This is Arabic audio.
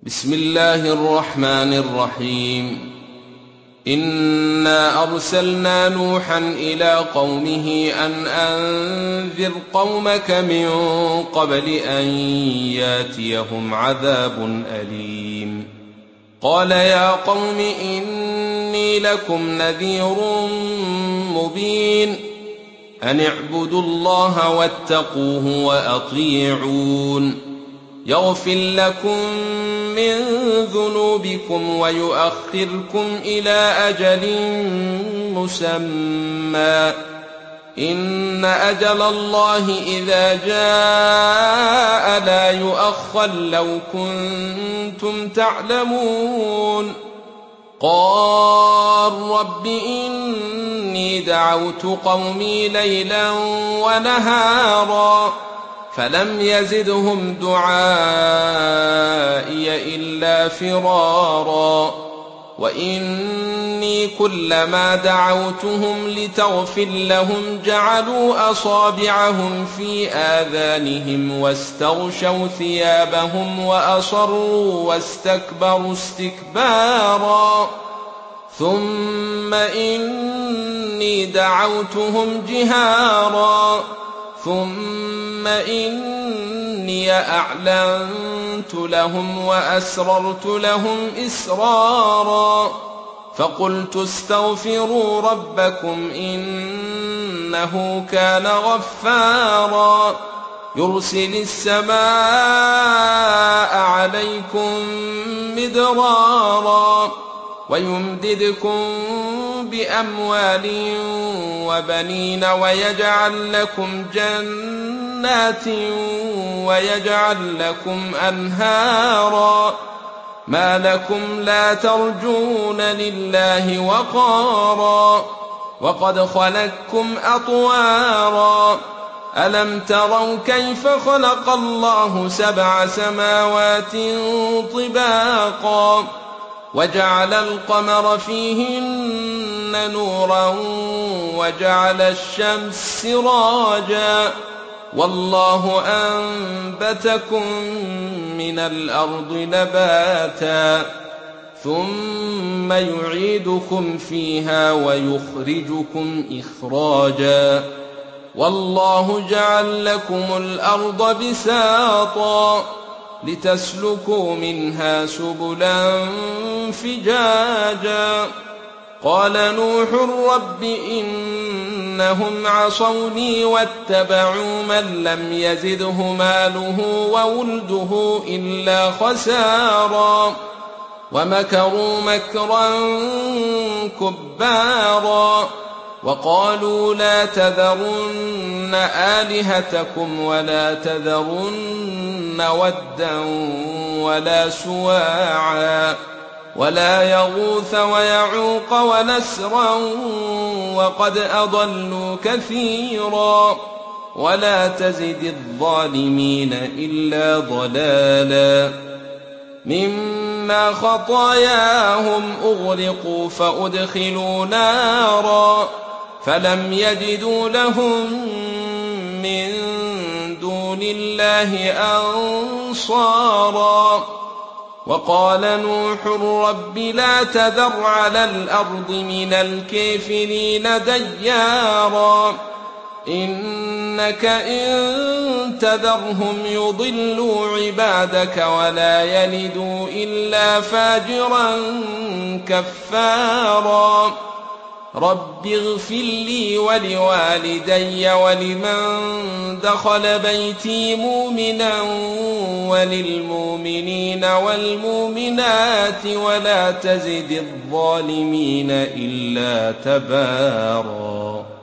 بسم الله الرحمن الرحيم. إنا أرسلنا نوحا إلى قومه أن أنذر قومك من قبل أن ياتيهم عذاب أليم. قال يا قوم إني لكم نذير مبين أن اعبدوا الله واتقوه وأطيعون يغفر لكم من ذنوبكم ويؤخركم إلى أجل مسمى إن أجل الله إذا جاء لا يؤخر لو كنتم تعلمون. قال رب إني دعوت قومي ليلا ونهارا فلم يزدهم دعائي إلا فرارا وإني كلما دعوتهم لتغفر لهم جعلوا أصابعهم في آذانهم واستغشوا ثيابهم وأصروا واستكبروا استكبارا ثم إني دعوتهم جهارا ثم إني أعلنت لهم وأسررت لهم إسرارا فقلت استغفروا ربكم إنه كان غفارا يرسل السماء عليكم مدرارا ويمددكم بأموال وبنين ويجعل لكم جنات ويجعل لكم أنهارا ما لكم لا ترجون لله وقارا وقد خلقكم أطوارا ألم تروا كيف خلق الله 7 سماوات طباقا وجعل القمر فيهن نورا وجعل الشمس سراجا والله أنبتكم من الأرض نباتا ثم يعيدكم فيها ويخرجكم إخراجا والله جعل لكم الأرض بساطا لتسلكوا منها سبلا فجاجا قال نوح رب إنهم عصوني واتبعوا من لم يزده ماله وولده إلا خسارا ومكروا مكرا كبارا وقالوا لا تذرن آلهتكم ولا تذرن ودا ولا سواعا ولا يغوث ويعوق ونسرا وقد أضلوا كثيرا ولا تزد الظالمين إلا ضلالا مما خطاياهم أغرقوا فأدخلوا نارا فلم يجدوا لهم من دون الله أنصارا وقال نوح رب لا تذر على الأرض من الكافرين ديارا إنك إن تذرهم يضلوا عبادك ولا يلدوا إلا فاجرا كفارا رب اغفر لي ولوالدي ولمن دخل بيتي مؤمنا وللمؤمنين والمؤمنات ولا تزد الظالمين إلا تبارا.